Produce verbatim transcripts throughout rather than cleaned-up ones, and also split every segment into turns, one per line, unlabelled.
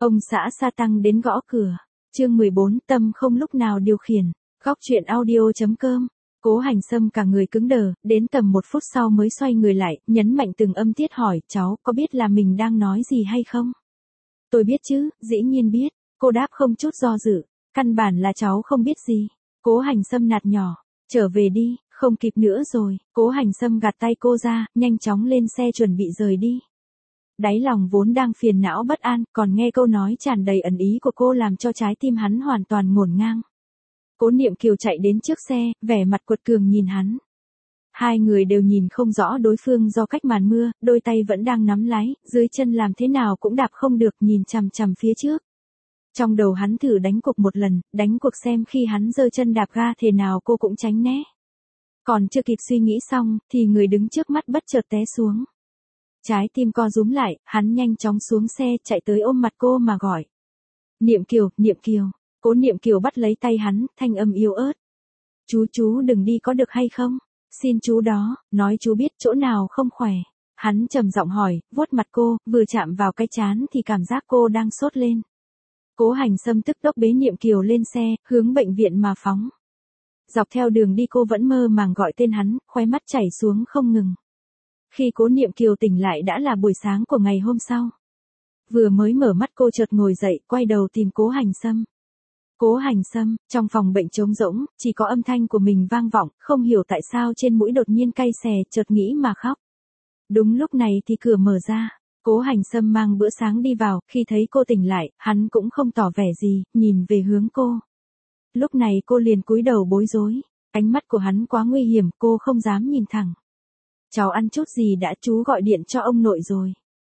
Ông xã sa tăng đến gõ cửa. Chương mười bốn, tâm không lúc nào điều khiển. Góc truyện audio chấm com. Cố Hành Sâm cả người cứng đờ, đến tầm một phút sau mới xoay người lại, nhấn mạnh từng âm tiết hỏi, cháu có biết là mình đang nói gì hay không? Tôi biết chứ, dĩ nhiên biết. Cô đáp không chút do dự. Căn bản là cháu không biết gì. Cố Hành Sâm nạt nhỏ. Trở về đi, không kịp nữa rồi. Cố Hành Sâm gạt tay cô ra, nhanh chóng lên xe chuẩn bị rời đi. Đáy lòng vốn đang phiền não bất an, còn nghe câu nói tràn đầy ẩn ý của cô làm cho trái tim hắn hoàn toàn ngổn ngang. Cố Niệm Kiều chạy đến trước xe, vẻ mặt quật cường nhìn hắn. Hai người đều nhìn không rõ đối phương do cách màn mưa, đôi tay vẫn đang nắm lái, dưới chân làm thế nào cũng đạp không được, nhìn chằm chằm phía trước. Trong đầu hắn thử đánh cuộc một lần, đánh cuộc xem khi hắn giơ chân đạp ga thế nào cô cũng tránh né. Còn chưa kịp suy nghĩ xong, thì người đứng trước mắt bất chợt té xuống. Trái tim co rúm lại, hắn nhanh chóng xuống xe, chạy tới ôm mặt cô mà gọi. Niệm Kiều, Niệm Kiều. Cố Niệm Kiều bắt lấy tay hắn, thanh âm yếu ớt. Chú chú đừng đi có được hay không? Xin chú đó, nói chú biết chỗ nào không khỏe. Hắn trầm giọng hỏi, vuốt mặt cô, vừa chạm vào cái trán thì cảm giác cô đang sốt lên. Cố Hành Sâm tức tốc bế Niệm Kiều lên xe, hướng bệnh viện mà phóng. Dọc theo đường đi cô vẫn mơ màng gọi tên hắn, khóe mắt chảy xuống không ngừng. Khi Cố Niệm Kiều tỉnh lại đã là buổi sáng của ngày hôm sau. Vừa mới mở mắt cô chợt ngồi dậy, quay đầu tìm Cố Hành Sâm. Cố Hành Sâm, trong phòng bệnh trống rỗng, chỉ có âm thanh của mình vang vọng, không hiểu tại sao trên mũi đột nhiên cay xè, chợt nghĩ mà khóc. Đúng lúc này thì cửa mở ra, Cố Hành Sâm mang bữa sáng đi vào, khi thấy cô tỉnh lại, hắn cũng không tỏ vẻ gì, nhìn về hướng cô. Lúc này cô liền cúi đầu bối rối, ánh mắt của hắn quá nguy hiểm, cô không dám nhìn thẳng. Cháu ăn chút gì đã, chú gọi điện cho ông nội rồi.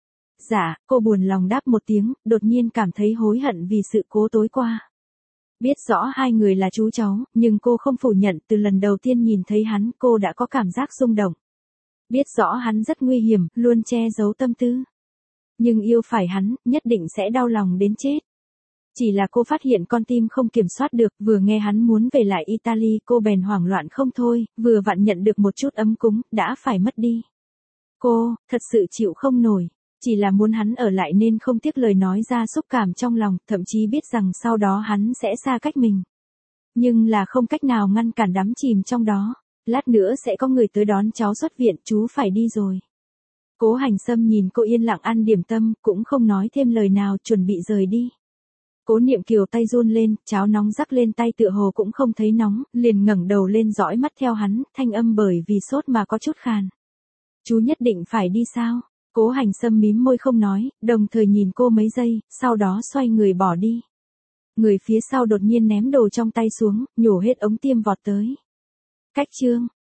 Dạ, cô buồn lòng đáp một tiếng, đột nhiên cảm thấy hối hận vì sự cố tối qua. Biết rõ hai người là chú cháu, nhưng cô không phủ nhận, từ lần đầu tiên nhìn thấy hắn cô đã có cảm giác rung động. Biết rõ hắn rất nguy hiểm, luôn che giấu tâm tư. Nhưng yêu phải hắn, nhất định sẽ đau lòng đến chết. Chỉ là cô phát hiện con tim không kiểm soát được, vừa nghe hắn muốn về lại Italy cô bèn hoảng loạn không thôi, vừa vặn nhận được một chút ấm cúng, đã phải mất đi. Cô, thật sự chịu không nổi, chỉ là muốn hắn ở lại nên không tiếc lời nói ra xúc cảm trong lòng, thậm chí biết rằng sau đó hắn sẽ xa cách mình. Nhưng là không cách nào ngăn cản đắm chìm trong đó, lát nữa sẽ có người tới đón cháu xuất viện, chú phải đi rồi. Cố Hành Sâm nhìn cô yên lặng ăn điểm tâm, cũng không nói thêm lời nào, chuẩn bị rời đi. Cố Niệm Kiều tay run lên, cháo nóng rắc lên tay tựa hồ cũng không thấy nóng, liền ngẩng đầu lên dõi mắt theo hắn, thanh âm bởi vì sốt mà có chút khàn. Chú nhất định phải đi sao? Cố Hành Sâm mím môi không nói, đồng thời nhìn cô mấy giây, sau đó xoay người bỏ đi. Người phía sau đột nhiên ném đồ trong tay xuống, nhổ hết ống tiêm vọt tới. Cách chương.